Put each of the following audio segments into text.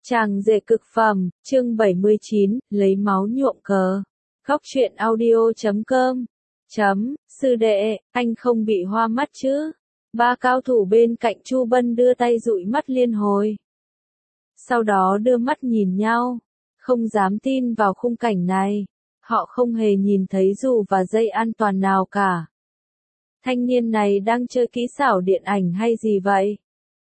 Chàng rể cực phẩm, chương 79, lấy máu nhuộm cờ. Góc truyện audio.com. Sư đệ, anh không bị hoa mắt chứ? Ba cao thủ bên cạnh Chu Bân đưa tay dụi mắt liên hồi. Sau đó đưa mắt nhìn nhau, không dám tin vào khung cảnh này. Họ không hề nhìn thấy dù và dây an toàn nào cả. Thanh niên này đang chơi kỹ xảo điện ảnh hay gì vậy?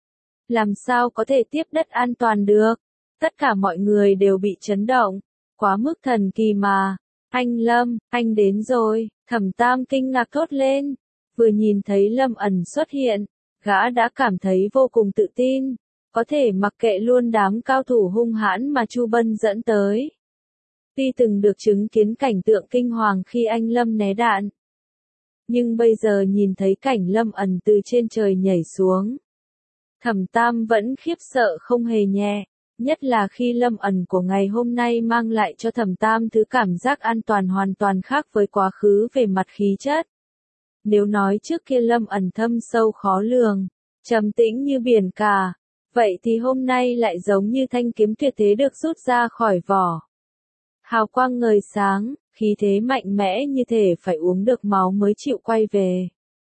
Làm sao có thể tiếp đất an toàn được? Tất cả mọi người đều bị chấn động, quá mức thần kỳ mà. Anh Lâm, anh đến rồi, Thẩm Tam kinh ngạc thốt lên. Vừa nhìn thấy Lâm ẩn xuất hiện, gã đã cảm thấy vô cùng tự tin, có thể mặc kệ luôn đám cao thủ hung hãn mà Chu Bân dẫn tới. Tuy từng được chứng kiến cảnh tượng kinh hoàng khi anh Lâm né đạn, nhưng bây giờ nhìn thấy cảnh Lâm ẩn từ trên trời nhảy xuống, Thẩm Tam vẫn khiếp sợ không hề nhẹ. Nhất là khi Lâm ẩn của ngày hôm nay mang lại cho Thẩm Tam thứ cảm giác an toàn hoàn toàn khác với quá khứ về mặt khí chất. Nếu nói trước kia Lâm ẩn thâm sâu khó lường, trầm tĩnh như biển cả, vậy thì hôm nay lại giống như thanh kiếm tuyệt thế được rút ra khỏi vỏ. Hào quang ngời sáng, khí thế mạnh mẽ như thể phải uống được máu mới chịu quay về.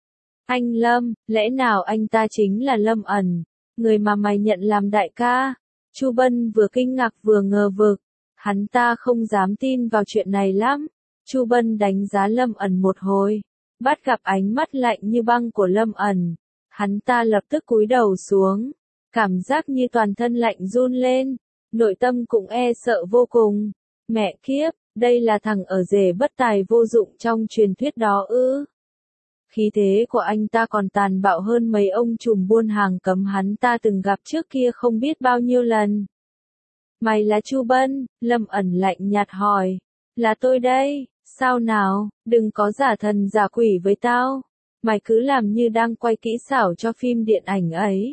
Anh Lâm, lẽ nào anh ta chính là Lâm ẩn, người mà mày nhận làm đại ca? Chu Bân vừa kinh ngạc vừa ngờ vực, hắn ta không dám tin vào chuyện này lắm. Chu Bân đánh giá Lâm ẩn một hồi, bắt gặp ánh mắt lạnh như băng của Lâm ẩn, hắn ta lập tức cúi đầu xuống, cảm giác như toàn thân lạnh run lên, nội tâm cũng e sợ vô cùng. Mẹ kiếp, đây là thằng ở rể bất tài vô dụng trong truyền thuyết đó ư? Khí thế của anh ta còn tàn bạo hơn mấy ông trùm buôn hàng cấm hắn ta từng gặp trước kia không biết bao nhiêu lần. Mày là Chu Bân? Lâm ẩn lạnh nhạt hỏi. Là tôi đây, sao nào, đừng có giả thần giả quỷ với tao. Mày cứ làm như đang quay kỹ xảo cho phim điện ảnh ấy.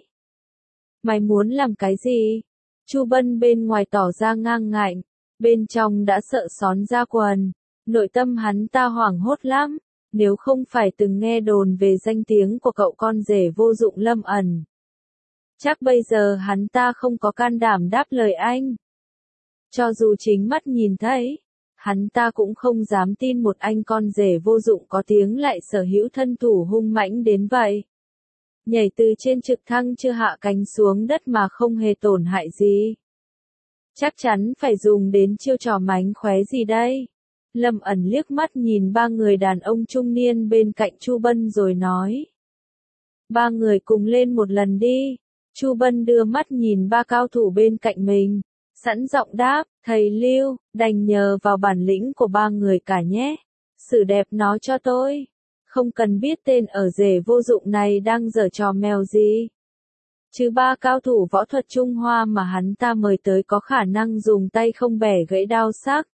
Mày muốn làm cái gì? Chu Bân bên ngoài tỏ ra ngang ngạnh, bên trong đã sợ xón ra quần. Nội tâm hắn ta hoảng hốt lắm. Nếu không phải từng nghe đồn về danh tiếng của cậu con rể vô dụng Lâm ẩn, chắc bây giờ hắn ta không có can đảm đáp lời anh. Cho dù chính mắt nhìn thấy, hắn ta cũng không dám tin một anh con rể vô dụng có tiếng lại sở hữu thân thủ hung mãnh đến vậy. Nhảy từ trên trực thăng chưa hạ cánh xuống đất mà không hề tổn hại gì. Chắc chắn phải dùng đến chiêu trò mánh khóe gì đây? Lâm ẩn liếc mắt nhìn ba người đàn ông trung niên bên cạnh Chu Bân rồi nói. Ba người cùng lên một lần đi. Chu Bân đưa mắt nhìn ba cao thủ bên cạnh mình, sẵn giọng đáp, thầy Lưu, đành nhờ vào bản lĩnh của ba người cả nhé. Xử đẹp nó cho tôi. Không cần biết tên ở rể vô dụng này đang giở trò mèo gì. Chứ ba cao thủ võ thuật Trung Hoa mà hắn ta mời tới có khả năng dùng tay không bẻ gãy đao sắc.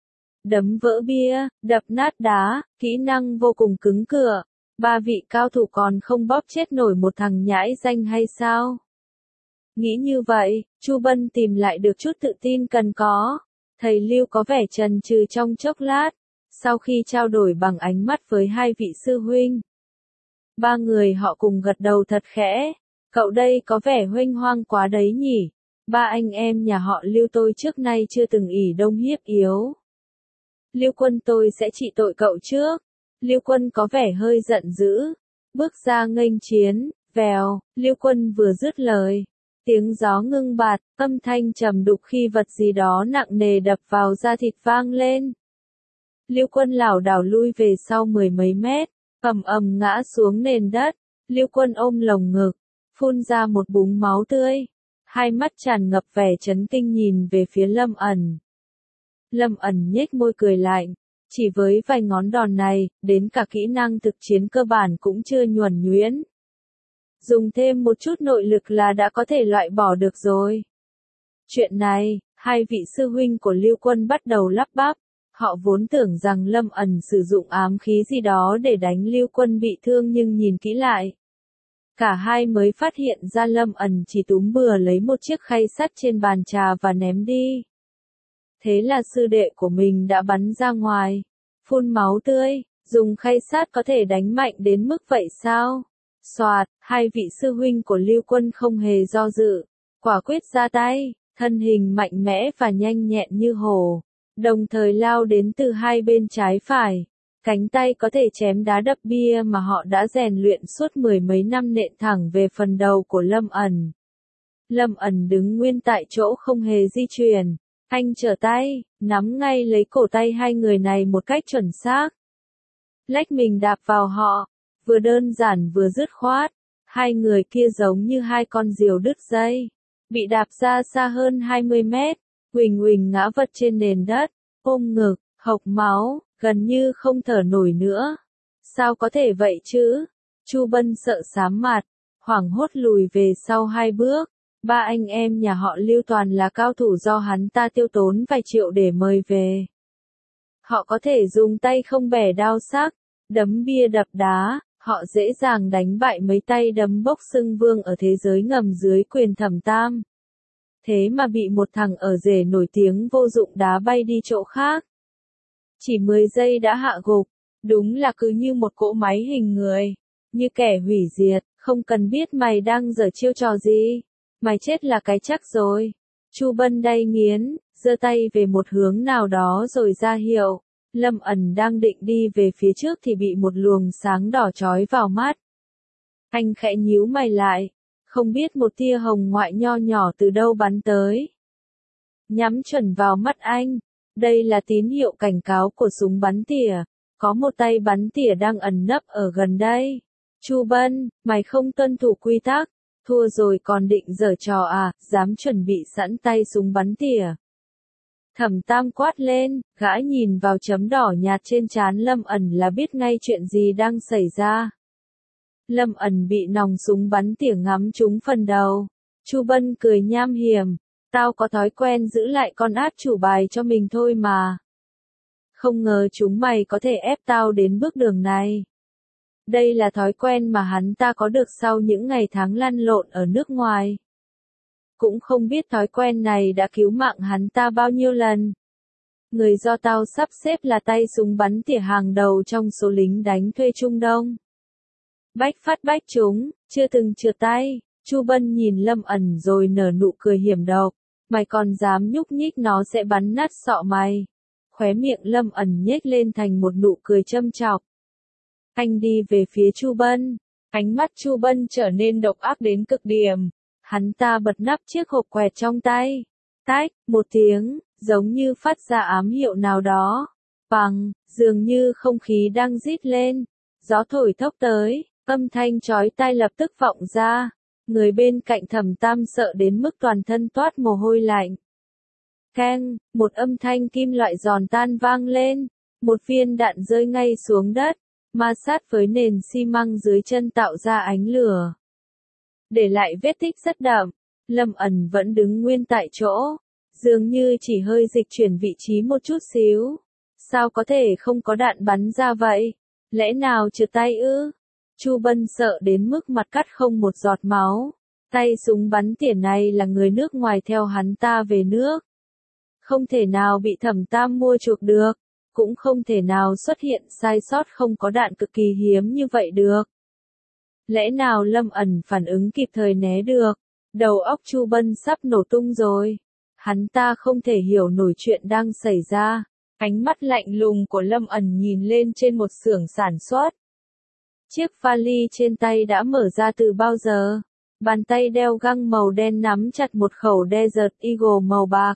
Đấm vỡ bia, đập nát đá, kỹ năng vô cùng cứng cựa. Ba vị cao thủ còn không bóp chết nổi một thằng nhãi danh hay sao? Nghĩ như vậy, Chu Bân tìm lại được chút tự tin cần có. Thầy Lưu có vẻ chần chừ trong chốc lát, sau khi trao đổi bằng ánh mắt với hai vị sư huynh. Ba người họ cùng gật đầu thật khẽ. Cậu đây có vẻ huênh hoang quá đấy nhỉ? Ba anh em nhà họ Lưu tôi trước nay chưa từng ỷ đông hiếp yếu. Lưu Quân tôi sẽ trị tội cậu trước. Lưu Quân có vẻ hơi giận dữ, bước ra nghênh chiến. Vèo, Lưu Quân vừa dứt lời, tiếng gió ngưng bạt, âm thanh trầm đục khi vật gì đó nặng nề đập vào da thịt vang lên. Lưu Quân lảo đảo lui về sau mười mấy mét, ầm ầm ngã xuống nền đất. Lưu Quân ôm lồng ngực, phun ra một búng máu tươi, hai mắt tràn ngập vẻ chấn kinh nhìn về phía Lâm ẩn. Lâm ẩn nhếch môi cười lạnh, chỉ với vài ngón đòn này, đến cả kỹ năng thực chiến cơ bản cũng chưa nhuần nhuyễn. Dùng thêm một chút nội lực là đã có thể loại bỏ được rồi. Chuyện này, hai vị sư huynh của Lưu Quân bắt đầu lắp bắp, họ vốn tưởng rằng Lâm ẩn sử dụng ám khí gì đó để đánh Lưu Quân bị thương nhưng nhìn kỹ lại. Cả hai mới phát hiện ra Lâm ẩn chỉ túm bừa lấy một chiếc khay sắt trên bàn trà và ném đi. Thế là sư đệ của mình đã bắn ra ngoài, phun máu tươi, dùng khay sắt có thể đánh mạnh đến mức vậy sao? Soạt, hai vị sư huynh của Lưu Quân không hề do dự, quả quyết ra tay, thân hình mạnh mẽ và nhanh nhẹn như hổ, đồng thời lao đến từ hai bên trái phải. Cánh tay có thể chém đá đập bia mà họ đã rèn luyện suốt mười mấy năm nện thẳng về phần đầu của Lâm ẩn. Lâm ẩn đứng nguyên tại chỗ không hề di chuyển. Anh trở tay, nắm ngay lấy cổ tay hai người này một cách chuẩn xác. Lách mình đạp vào họ, vừa đơn giản vừa dứt khoát. Hai người kia giống như hai con diều đứt dây, bị đạp ra xa hơn 20 mét, huỳnh huỳnh ngã vật trên nền đất, ôm ngực, hộc máu, gần như không thở nổi nữa. Sao có thể vậy chứ? Chu Bân sợ xám mặt, hoảng hốt lùi về sau hai bước. Ba anh em nhà họ Lưu toàn là cao thủ do hắn ta tiêu tốn vài triệu để mời về. Họ có thể dùng tay không bẻ đao sắc, đấm bia đập đá, họ dễ dàng đánh bại mấy tay đấm bốc xưng vương ở thế giới ngầm dưới quyền Thẩm Tam. Thế mà bị một thằng ở rể nổi tiếng vô dụng đá bay đi chỗ khác. Chỉ 10 giây đã hạ gục, đúng là cứ như một cỗ máy hình người, như kẻ hủy diệt, không cần biết mày đang giở chiêu trò gì. Mày chết là cái chắc rồi. Chu Bân đay nghiến, giơ tay về một hướng nào đó rồi ra hiệu. Lâm ẩn đang định đi về phía trước thì bị một luồng sáng đỏ chói vào mắt. Anh khẽ nhíu mày lại, không biết một tia hồng ngoại nho nhỏ từ đâu bắn tới. Nhắm chuẩn vào mắt anh. Đây là tín hiệu cảnh cáo của súng bắn tỉa. Có một tay bắn tỉa đang ẩn nấp ở gần đây. Chu Bân, mày không tuân thủ quy tắc. Thua rồi còn định giở trò à, dám chuẩn bị sẵn tay súng bắn tỉa. Thẩm Tam quát lên, gã nhìn vào chấm đỏ nhạt trên trán Lâm ẩn là biết ngay chuyện gì đang xảy ra. Lâm ẩn bị nòng súng bắn tỉa ngắm trúng phần đầu. Chu Bân cười nham hiểm, tao có thói quen giữ lại con át chủ bài cho mình thôi mà. Không ngờ chúng mày có thể ép tao đến bước đường này. Đây là thói quen mà hắn ta có được sau những ngày tháng lăn lộn ở nước ngoài. Cũng không biết thói quen này đã cứu mạng hắn ta bao nhiêu lần. Người do tao sắp xếp là tay súng bắn tỉa hàng đầu trong số lính đánh thuê Trung Đông. Bách phát bách trúng, chưa từng trượt tay. Chu Bân nhìn Lâm ẩn rồi nở nụ cười hiểm độc. Mày còn dám nhúc nhích nó sẽ bắn nát sọ mày. Khóe miệng Lâm ẩn nhếch lên thành một nụ cười châm chọc. Anh đi về phía Chu Bân. Ánh mắt Chu Bân trở nên độc ác đến cực điểm. Hắn ta bật nắp chiếc hộp quẹt trong tay. Tách, một tiếng, giống như phát ra ám hiệu nào đó. Bằng, dường như không khí đang rít lên. Gió thổi thốc tới, âm thanh chói tai lập tức vọng ra. Người bên cạnh Thẩm Tam sợ đến mức toàn thân toát mồ hôi lạnh. Keng, một âm thanh kim loại giòn tan vang lên. Một viên đạn rơi ngay xuống đất, ma sát với nền xi măng dưới chân tạo ra ánh lửa. Để lại vết tích rất đậm, Lâm ẩn vẫn đứng nguyên tại chỗ, dường như chỉ hơi dịch chuyển vị trí một chút xíu. Sao có thể không có đạn bắn ra vậy? Lẽ nào trượt tay ư? Chu Bân sợ đến mức mặt cắt không một giọt máu. Tay súng bắn tỉa này là người nước ngoài theo hắn ta về nước. Không thể nào bị Thẩm Tam mua chuộc được. Cũng không thể nào xuất hiện sai sót không có đạn cực kỳ hiếm như vậy được. Lẽ nào Lâm ẩn phản ứng kịp thời né được? Đầu óc Chu Bân sắp nổ tung rồi. Hắn ta không thể hiểu nổi chuyện đang xảy ra. Ánh mắt lạnh lùng của Lâm ẩn nhìn lên trên một xưởng sản xuất. Chiếc vali trên tay đã mở ra từ bao giờ? Bàn tay đeo găng màu đen nắm chặt một khẩu Desert Eagle màu bạc.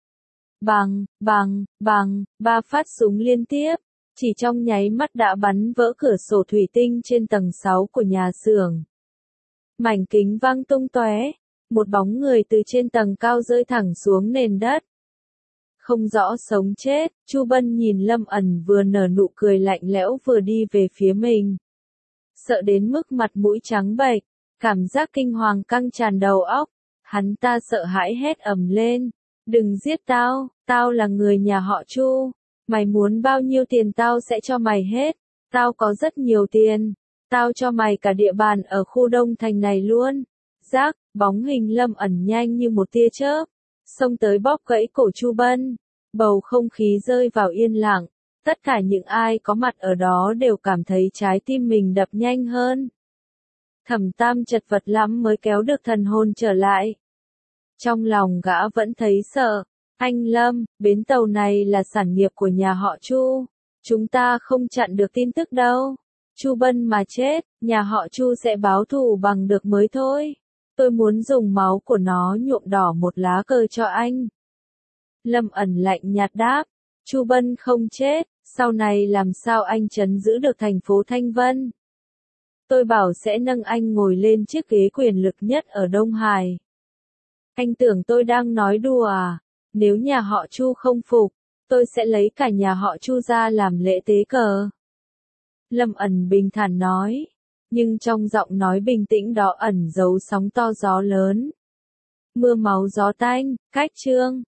Bằng, bằng, bằng, 3 phát súng liên tiếp, chỉ trong nháy mắt đã bắn vỡ cửa sổ thủy tinh trên tầng 6 của nhà xưởng. Mảnh kính văng tung tóe, một bóng người từ trên tầng cao rơi thẳng xuống nền đất. Không rõ sống chết, Chu Bân nhìn Lâm ẩn vừa nở nụ cười lạnh lẽo vừa đi về phía mình. Sợ đến mức mặt mũi trắng bệch, cảm giác kinh hoàng căng tràn đầu óc, hắn ta sợ hãi hét ầm lên. Đừng giết tao, tao là người nhà họ Chu. Mày muốn bao nhiêu tiền tao sẽ cho mày hết. Tao có rất nhiều tiền. Tao cho mày cả địa bàn ở khu Đông Thành này luôn. Rác, bóng hình Lâm ẩn nhanh như một tia chớp. Xông tới bóp gãy cổ Chu Bân. Bầu không khí rơi vào yên lặng. Tất cả những ai có mặt ở đó đều cảm thấy trái tim mình đập nhanh hơn. Thẩm Tam chật vật lắm mới kéo được thần hồn trở lại. Trong lòng gã vẫn thấy sợ. Anh Lâm, bến tàu này là sản nghiệp của nhà họ Chu. Chúng ta không chặn được tin tức đâu. Chu Bân mà chết, nhà họ Chu sẽ báo thù bằng được mới thôi. Tôi muốn dùng máu của nó nhuộm đỏ một lá cờ cho anh. Lâm Ẩn lạnh nhạt đáp. Chu Bân không chết, sau này làm sao anh trấn giữ được thành phố Thanh Vân? Tôi bảo sẽ nâng anh ngồi lên chiếc ghế quyền lực nhất ở Đông Hải. Anh tưởng tôi đang nói đùa à? Nếu nhà họ Chu không phục, tôi sẽ lấy cả nhà họ Chu ra làm lễ tế cờ. Lâm Ẩn bình thản nói, nhưng trong giọng nói bình tĩnh đó ẩn giấu sóng to gió lớn. Mưa máu gió tanh, cách chương.